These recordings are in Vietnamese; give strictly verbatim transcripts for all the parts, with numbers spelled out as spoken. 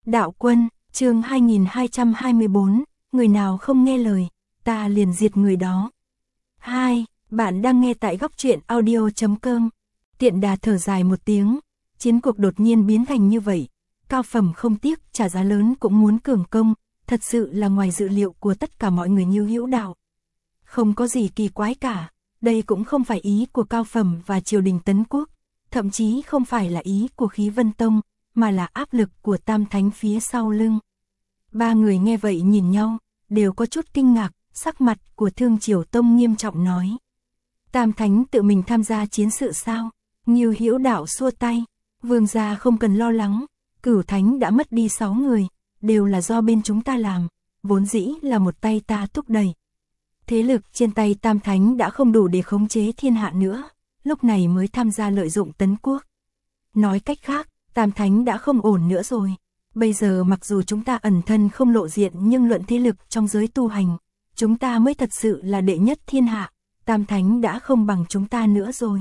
Đạo Quân, chương hai nghìn hai trăm hai mươi bốn, người nào không nghe lời, ta liền diệt người đó. hai. Bạn đang nghe tại góc truyện audio chấm com. Tiện Đà thở dài một tiếng, chiến cuộc đột nhiên biến thành như vậy, Cao Phẩm không tiếc trả giá lớn cũng muốn cường công, thật sự là ngoài dự liệu của tất cả mọi người như Hữu Đạo. Không có gì kỳ quái cả, đây cũng không phải ý của Cao Phẩm và triều đình Tấn Quốc, thậm chí không phải là ý của Khí Vân Tông, mà là áp lực của Tam Thánh phía sau lưng. Ba người nghe vậy nhìn nhau, đều có chút kinh ngạc, sắc mặt của Thương Triều Tông nghiêm trọng nói. Tam Thánh tự mình tham gia chiến sự sao? Ngưu Hữu Đạo xua tay, vương gia không cần lo lắng, Cửu Thánh đã mất đi sáu người, đều là do bên chúng ta làm, vốn dĩ là một tay ta thúc đẩy. Thế lực trên tay Tam Thánh đã không đủ để khống chế thiên hạ nữa, lúc này mới tham gia lợi dụng Tấn Quốc. Nói cách khác, Tam Thánh đã không ổn nữa rồi. Bây giờ mặc dù chúng ta ẩn thân không lộ diện nhưng luận thế lực trong giới tu hành, chúng ta mới thật sự là đệ nhất thiên hạ, Tam Thánh đã không bằng chúng ta nữa rồi.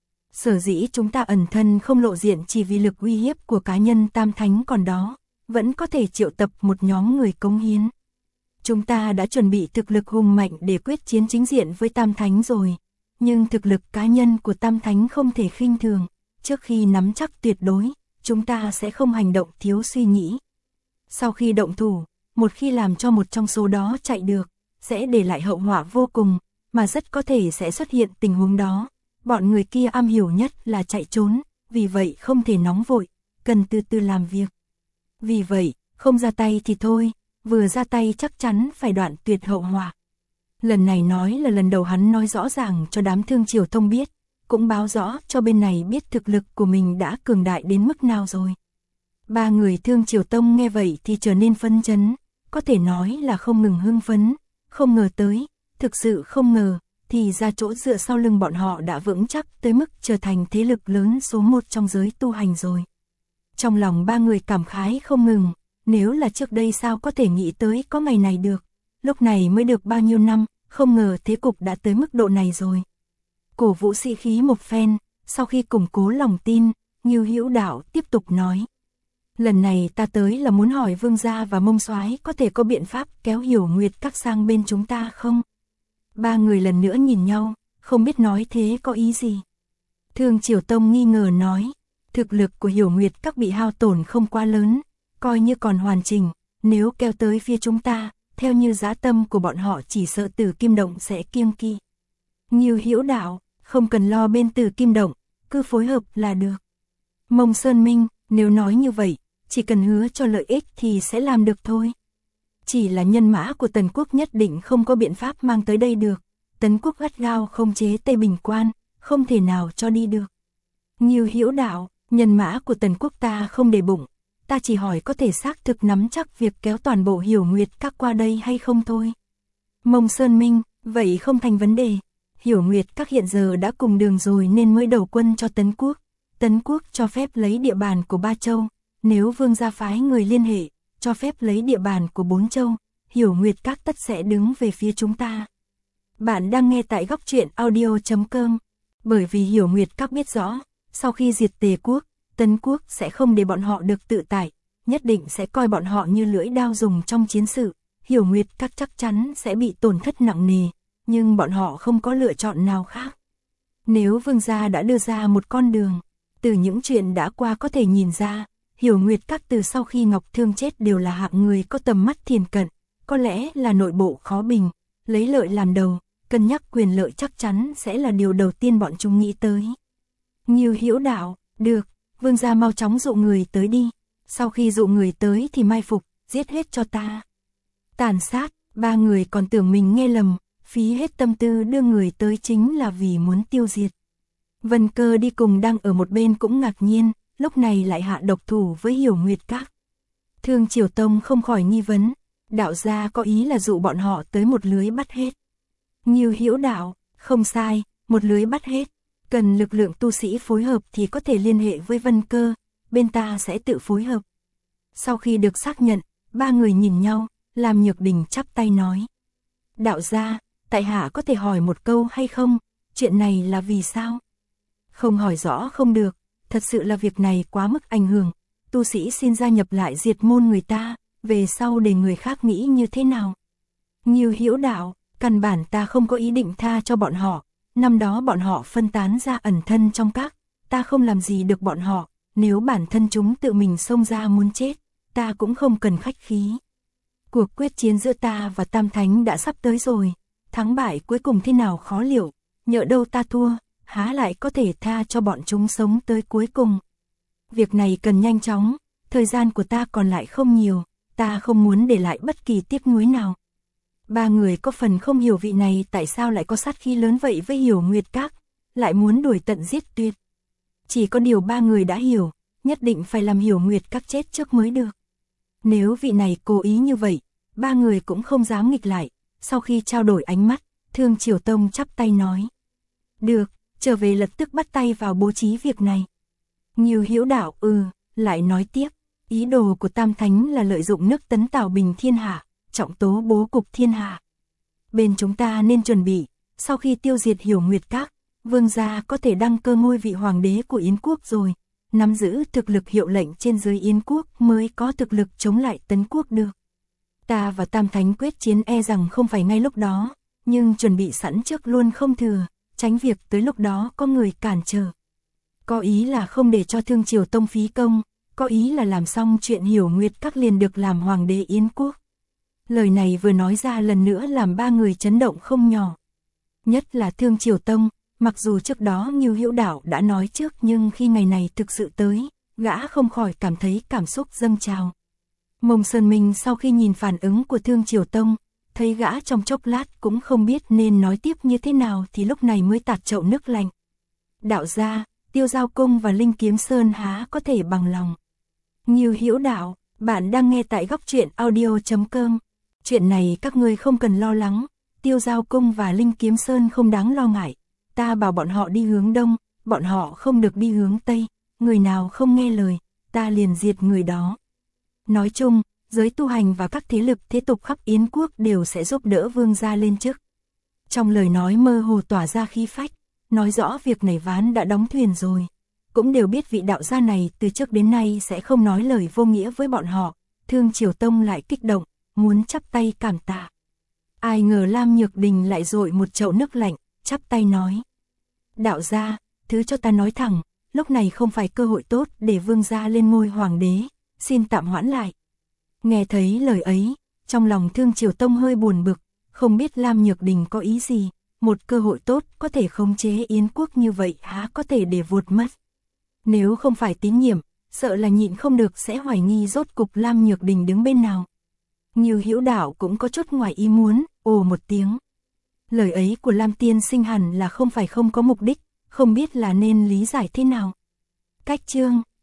Sở dĩ chúng ta ẩn thân không lộ diện chỉ vì lực uy hiếp của cá nhân Tam Thánh còn đó, vẫn có thể triệu tập một nhóm người cống hiến. Chúng ta đã chuẩn bị thực lực hùng mạnh để quyết chiến chính diện với Tam Thánh rồi, nhưng thực lực cá nhân của Tam Thánh không thể khinh thường, trước khi nắm chắc tuyệt đối, chúng ta sẽ không hành động thiếu suy nghĩ. Sau khi động thủ, một khi làm cho một trong số đó chạy được, sẽ để lại hậu họa vô cùng, mà rất có thể sẽ xuất hiện tình huống đó. Bọn người kia am hiểu nhất là chạy trốn, vì vậy không thể nóng vội, cần từ từ làm việc. Vì vậy, không ra tay thì thôi, vừa ra tay chắc chắn phải đoạn tuyệt hậu họa. Lần này nói là lần đầu hắn nói rõ ràng cho đám Thương Triều Tông biết, cũng báo rõ cho bên này biết thực lực của mình đã cường đại đến mức nào rồi. Ba người Thương Triều Tông nghe vậy thì trở nên phấn chấn, có thể nói là không ngừng hưng phấn, không ngờ tới, thực sự không ngờ, thì ra chỗ dựa sau lưng bọn họ đã vững chắc tới mức trở thành thế lực lớn số một trong giới tu hành rồi. Trong lòng ba người cảm khái không ngừng, nếu là trước đây sao có thể nghĩ tới có ngày này được, lúc này mới được bao nhiêu năm, không ngờ thế cục đã tới mức độ này rồi. Cổ vũ sĩ khí một phen, sau khi củng cố lòng tin, Ngưu Hữu Đạo tiếp tục nói. Lần này ta tới là muốn hỏi vương gia và Mông Soái có thể có biện pháp kéo Hiểu Nguyệt Các sang bên chúng ta không? Ba người lần nữa nhìn nhau, không biết nói thế có ý gì. Thương Triều Tông nghi ngờ nói, thực lực của Hiểu Nguyệt Các bị hao tổn không quá lớn, coi như còn hoàn chỉnh, nếu kéo tới phía chúng ta, theo như dã tâm của bọn họ chỉ sợ Tử Kim Động sẽ kiêng kỵ. Ngưu Hữu Đạo, không cần lo bên Tử Kim Động, cứ phối hợp là được. Mông Sơn Minh, nếu nói như vậy, chỉ cần hứa cho lợi ích thì sẽ làm được thôi. Chỉ là nhân mã của Tần Quốc nhất định không có biện pháp mang tới đây được. Tấn Quốc gắt gao không chế Tây Bình Quan, không thể nào cho đi được. Ngưu Hữu Đạo, nhân mã của Tần Quốc ta không để bụng, ta chỉ hỏi có thể xác thực nắm chắc việc kéo toàn bộ Hiểu Nguyệt Các qua đây hay không thôi. Mông Sơn Minh, vậy không thành vấn đề. Hiểu Nguyệt Các hiện giờ đã cùng đường rồi nên mới đầu quân cho Tấn Quốc. Tấn Quốc cho phép lấy địa bàn của Ba Châu, nếu vương gia phái người liên hệ, cho phép lấy địa bàn của Bốn Châu, Hiểu Nguyệt Các tất sẽ đứng về phía chúng ta. Bạn đang nghe tại góc truyện audio chấm com. Bởi vì Hiểu Nguyệt Các biết rõ, sau khi diệt Tề Quốc, Tấn Quốc sẽ không để bọn họ được tự tại, nhất định sẽ coi bọn họ như lưỡi đao dùng trong chiến sự. Hiểu Nguyệt Các chắc chắn sẽ bị tổn thất nặng nề, nhưng bọn họ không có lựa chọn nào khác. Nếu vương gia đã đưa ra một con đường, từ những chuyện đã qua có thể nhìn ra, Hiểu Nguyệt Các từ sau khi Ngọc Thương chết đều là hạng người có tầm mắt thiền cận, có lẽ là nội bộ khó bình, lấy lợi làm đầu, cân nhắc quyền lợi chắc chắn sẽ là điều đầu tiên bọn chúng nghĩ tới. Ngưu Hữu Đạo, được, vương gia mau chóng dụ người tới đi, sau khi dụ người tới thì mai phục, giết hết cho ta. Tàn sát, ba người còn tưởng mình nghe lầm, phí hết tâm tư đưa người tới chính là vì muốn tiêu diệt. Vân Cơ đi cùng đang ở một bên cũng ngạc nhiên, lúc này lại hạ độc thủ với Hiểu Nguyệt Các. Thương Triều Tông không khỏi nghi vấn, đạo gia có ý là dụ bọn họ tới một lưới bắt hết. Ngưu Hữu Đạo, không sai, một lưới bắt hết, cần lực lượng tu sĩ phối hợp thì có thể liên hệ với Vân Cơ, bên ta sẽ tự phối hợp. Sau khi được xác nhận, ba người nhìn nhau, Lam Nhược Đình chắp tay nói. Đạo gia, tại hạ có thể hỏi một câu hay không, chuyện này là vì sao? Không hỏi rõ không được, thật sự là việc này quá mức ảnh hưởng, tu sĩ xin gia nhập lại diệt môn người ta, về sau để người khác nghĩ như thế nào. Ngưu Hữu Đạo, căn bản ta không có ý định tha cho bọn họ, năm đó bọn họ phân tán ra ẩn thân trong các, ta không làm gì được bọn họ, nếu bản thân chúng tự mình xông ra muốn chết, ta cũng không cần khách khí. Cuộc quyết chiến giữa ta và Tam Thánh đã sắp tới rồi, thắng bại cuối cùng thế nào khó liệu, nhỡ đâu ta thua, há lại có thể tha cho bọn chúng sống tới cuối cùng. Việc này cần nhanh chóng, thời gian của ta còn lại không nhiều, ta không muốn để lại bất kỳ tiếc nuối nào. Ba người có phần không hiểu vị này tại sao lại có sát khí lớn vậy với Hiểu Nguyệt Các, lại muốn đuổi tận giết tuyệt. Chỉ có điều ba người đã hiểu, nhất định phải làm Hiểu Nguyệt Các chết trước mới được. Nếu vị này cố ý như vậy, ba người cũng không dám nghịch lại, sau khi trao đổi ánh mắt, Thương Triều Tông chắp tay nói. Được, trở về lập tức bắt tay vào bố trí việc này. Ngưu Hữu Đạo ừ, lại nói tiếp, ý đồ của Tam Thánh là lợi dụng nước Tấn Tào bình thiên hạ, trọng tố bố cục thiên hạ. Bên chúng ta nên chuẩn bị, sau khi tiêu diệt Hiểu Nguyệt Các, vương gia có thể đăng cơ ngôi vị hoàng đế của Yến quốc rồi, nắm giữ thực lực hiệu lệnh trên dưới Yến quốc mới có thực lực chống lại Tấn quốc được. Ta và Tam Thánh quyết chiến e rằng không phải ngay lúc đó, nhưng chuẩn bị sẵn trước luôn không thừa, tránh việc tới lúc đó có người cản trở. Có ý là không để cho Thương Triều Tông phí công, có ý là làm xong chuyện Hiểu Nguyệt Các liền được làm hoàng đế Yến quốc. Lời này vừa nói ra lần nữa làm ba người chấn động không nhỏ. Nhất là Thương Triều Tông, mặc dù trước đó Ngưu Hữu Đạo đã nói trước nhưng khi ngày này thực sự tới, gã không khỏi cảm thấy cảm xúc dâng trào. Mông Sơn Minh sau khi nhìn phản ứng của Thương Triều Tông, thấy gã trong chốc lát cũng không biết nên nói tiếp như thế nào thì lúc này mới tạt chậu nước lạnh. Đạo gia, Tiêu Giao Cung và Linh Kiếm Sơn há có thể bằng lòng. Ngưu Hữu Đạo, bạn đang nghe tại góc truyện audio chấm com. Chuyện này các ngươi không cần lo lắng, Tiêu Giao Cung và Linh Kiếm Sơn không đáng lo ngại. Ta bảo bọn họ đi hướng đông, bọn họ không được đi hướng tây, người nào không nghe lời, ta liền diệt người đó. Nói chung, giới tu hành và các thế lực thế tục khắp Yến quốc đều sẽ giúp đỡ vương gia lên chức. Trong lời nói mơ hồ tỏa ra khí phách, nói rõ việc này ván đã đóng thuyền rồi. Cũng đều biết vị đạo gia này từ trước đến nay sẽ không nói lời vô nghĩa với bọn họ. Thương Triều Tông lại kích động, muốn chắp tay cảm tạ. Ai ngờ Lam Nhược Đình lại dội một chậu nước lạnh, chắp tay nói. Đạo gia, thứ cho ta nói thẳng, lúc này không phải cơ hội tốt để vương gia lên ngôi hoàng đế, xin tạm hoãn lại. Nghe thấy lời ấy, trong lòng Thương Triều Tông hơi buồn bực, không biết Lam Nhược Đình có ý gì, một cơ hội tốt có thể khống chế Yến quốc như vậy há có thể để vụt mất. Nếu không phải tín nhiệm, sợ là nhịn không được sẽ hoài nghi rốt cục Lam Nhược Đình đứng bên nào. Ngưu Hữu Đạo cũng có chút ngoài ý muốn, ồ một tiếng. Lời ấy của Lam tiên sinh hẳn là không phải không có mục đích, không biết là nên lý giải thế nào. Cách chương